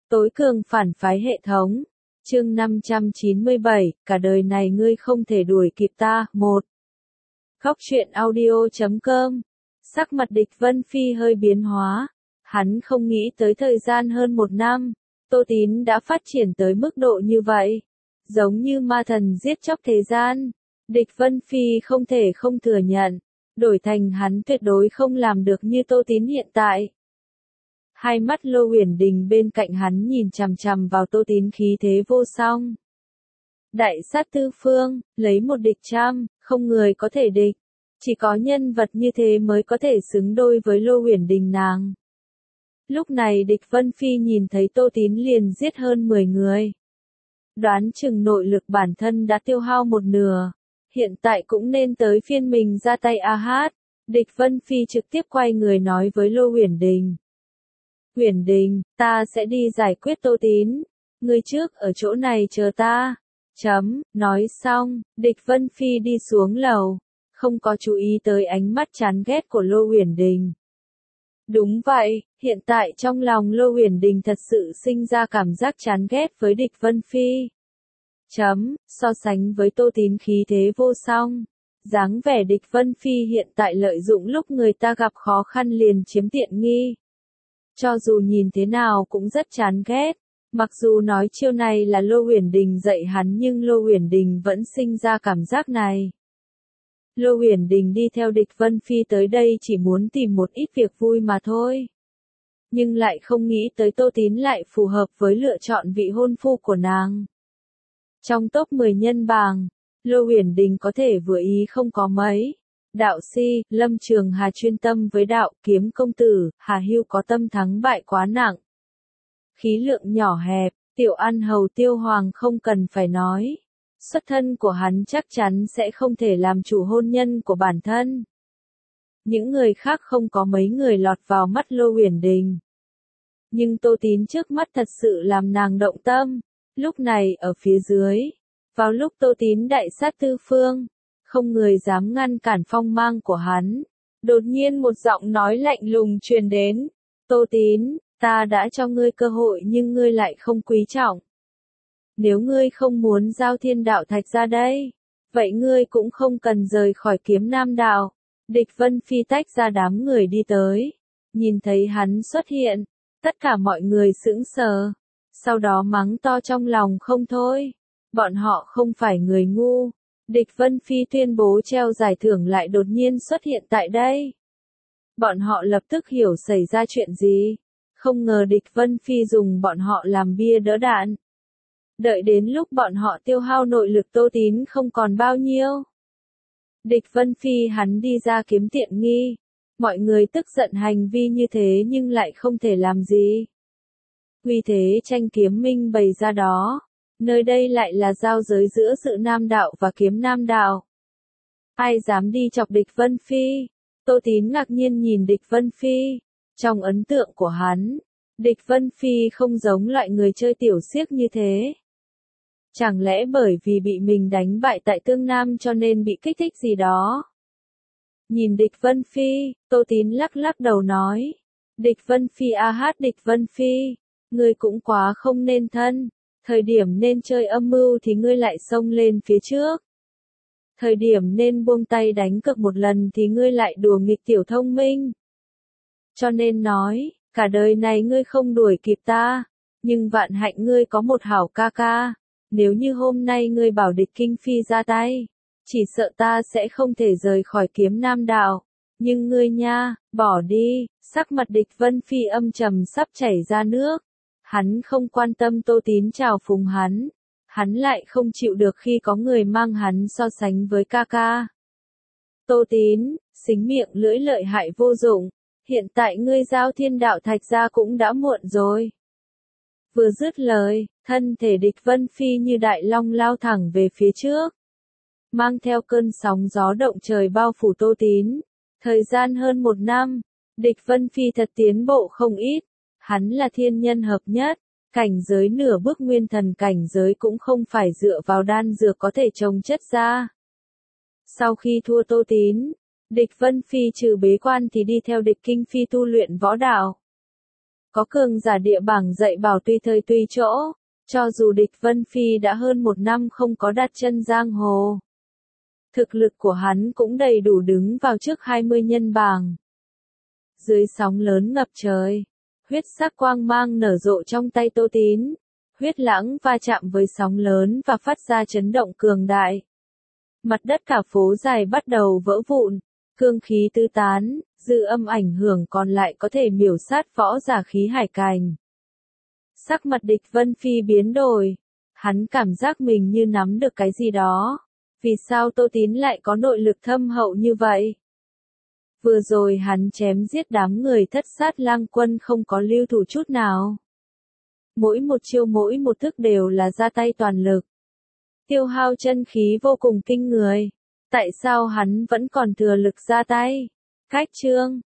Tối cường phản phái hệ thống. Chương 597, cả đời này ngươi không thể đuổi kịp ta. 1. Góc truyện audio.com. Sắc mặt Địch Vân Phi hơi biến hóa. Hắn không nghĩ tới thời gian hơn 1 năm, Tô Tín đã phát triển tới mức độ như vậy. Giống như ma thần giết chóc thế gian. Địch Vân Phi không thể không thừa nhận. Đổi thành hắn tuyệt đối không làm được như Tô Tín hiện tại. Hai mắt Lô Uyển Đình bên cạnh hắn nhìn chằm chằm vào Tô Tín khí thế vô song. Đại sát tư phương, lấy một địch trăm, không người có thể địch. Chỉ có nhân vật như thế mới có thể xứng đôi với Lô Uyển Đình nàng. Lúc này Địch Vân Phi nhìn thấy Tô Tín liền giết hơn 10 người. Đoán chừng nội lực bản thân đã tiêu hao 1/2. Hiện tại cũng nên tới phiên mình ra tay a hát. Địch Vân Phi trực tiếp quay người nói với Lô Uyển Đình. Uyển Đình, ta sẽ đi giải quyết Tô Tín. Ngươi trước ở chỗ này chờ ta. Nói xong, Địch Vân Phi đi xuống lầu. Không có chú ý tới ánh mắt chán ghét của Lô Uyển Đình. Đúng vậy, hiện tại trong lòng Lô Uyển Đình thật sự sinh ra cảm giác chán ghét với Địch Vân Phi. So sánh với Tô Tín khí thế vô song, dáng vẻ Địch Vân Phi hiện tại lợi dụng lúc người ta gặp khó khăn liền chiếm tiện nghi. Cho dù nhìn thế nào cũng rất chán ghét. Mặc dù nói chiêu này là Lô Uyển Đình dạy hắn nhưng Lô Uyển Đình vẫn sinh ra cảm giác này. Lô Uyển Đình đi theo Địch Vân Phi tới đây chỉ muốn tìm một ít việc vui mà thôi. Nhưng lại không nghĩ tới Tô Tín lại phù hợp với lựa chọn vị hôn phu của nàng. Trong top 10 nhân bảng, Lô Uyển Đình có thể vừa ý không có mấy. Đạo Si, Lâm Trường Hà chuyên tâm với đạo, Kiếm công tử, Hà Hưu có tâm thắng bại quá nặng. Khí lượng nhỏ hẹp, Tiểu An Hầu Tiêu Hoàng không cần phải nói. Xuất thân của hắn chắc chắn sẽ không thể làm chủ hôn nhân của bản thân. Những người khác không có mấy người lọt vào mắt Lô Uyển Đình. Nhưng Tô Tín trước mắt thật sự làm nàng động tâm. Lúc này ở phía dưới, vào lúc Tô Tín đại sát tư phương, không người dám ngăn cản phong mang của hắn. Đột nhiên một giọng nói lạnh lùng truyền đến. Tô Tín, ta đã cho ngươi cơ hội nhưng ngươi lại không quý trọng. Nếu ngươi không muốn giao Thiên Đạo Thạch ra đây, vậy ngươi cũng không cần rời khỏi Kiếm Nam Đạo. Địch Vân Phi tách ra đám người đi tới. Nhìn thấy hắn xuất hiện, tất cả mọi người sững sờ. Sau đó mắng to trong lòng không thôi. Bọn họ không phải người ngu. Địch Vân Phi tuyên bố treo giải thưởng lại đột nhiên xuất hiện tại đây. Bọn họ lập tức hiểu xảy ra chuyện gì. Không ngờ Địch Vân Phi dùng bọn họ làm bia đỡ đạn. Đợi đến lúc bọn họ tiêu hao nội lực Tô Tín không còn bao nhiêu. Địch Vân Phi hắn đi ra kiếm tiện nghi. Mọi người tức giận hành vi như thế nhưng lại không thể làm gì. Uy thế tranh kiếm minh bày ra đó. Nơi đây lại là giao giới giữa sự Nam Đạo và Kiếm Nam Đạo. Ai dám đi chọc Địch Vân Phi? Tô Tín ngạc nhiên nhìn Địch Vân Phi. Trong ấn tượng của hắn, Địch Vân Phi không giống loại người chơi tiểu xiếc như thế. Chẳng lẽ bởi vì bị mình đánh bại tại Tương Nam cho nên bị kích thích gì đó? Nhìn Địch Vân Phi, Tô Tín lắc lắc đầu nói. Địch Vân Phi Địch Vân Phi, ngươi cũng quá không nên thân. Thời điểm nên chơi âm mưu thì ngươi lại xông lên phía trước. Thời điểm nên buông tay đánh cược một lần thì ngươi lại đùa nghịch tiểu thông minh. Cho nên nói, cả đời này ngươi không đuổi kịp ta. Nhưng vạn hạnh ngươi có một hảo ca ca. Nếu như hôm nay ngươi bảo Địch Kinh Phi ra tay, chỉ sợ ta sẽ không thể rời khỏi Kiếm Nam Đạo. Nhưng ngươi nha, bỏ đi. Sắc mặt Địch Vân Phi âm trầm sắp chảy ra nước. Hắn không quan tâm Tô Tín chào phúng hắn. Hắn lại không chịu được khi có người mang hắn so sánh với ca ca. Tô Tín, xính miệng lưỡi lợi hại vô dụng. Hiện tại ngươi giao Thiên Đạo Thạch ra cũng đã muộn rồi. Vừa dứt lời, thân thể Địch Vân Phi như đại long lao thẳng về phía trước. Mang theo cơn sóng gió động trời bao phủ Tô Tín. Thời gian hơn 1 năm, Địch Vân Phi thật tiến bộ không ít. Hắn là thiên nhân hợp nhất, cảnh giới nửa bước nguyên thần cảnh giới cũng không phải dựa vào đan dược có thể trồng chất ra. Sau khi thua Tô Tín, Địch Vân Phi trừ bế quan thì đi theo Địch Kinh Phi tu luyện võ đạo. Có cường giả địa bảng dạy bảo tùy thời tùy chỗ, cho dù địch Vân Phi đã hơn 1 năm không có đặt chân giang hồ. Thực lực của hắn cũng đầy đủ đứng vào trước 20 nhân bảng. Dưới sóng lớn ngập trời, huyết sắc quang mang nở rộ trong tay Tô Tín. Huyết lãng va chạm với sóng lớn và phát ra chấn động cường đại. Mặt đất cả phố dài bắt đầu vỡ vụn, cương khí tứ tán, dư âm ảnh hưởng còn lại có thể miểu sát võ giả khí hải cành. Sắc mặt địch Vân Phi biến đổi, hắn cảm giác mình như nắm được cái gì đó. Vì sao Tô Tín lại có nội lực thâm hậu như vậy? Vừa rồi hắn chém giết đám người Thất Sát Lang Quân không có lưu thủ chút nào. Mỗi một chiêu mỗi một thức đều là ra tay toàn lực. Tiêu hao chân khí vô cùng kinh người. Tại sao hắn vẫn còn thừa lực ra tay? Khách chương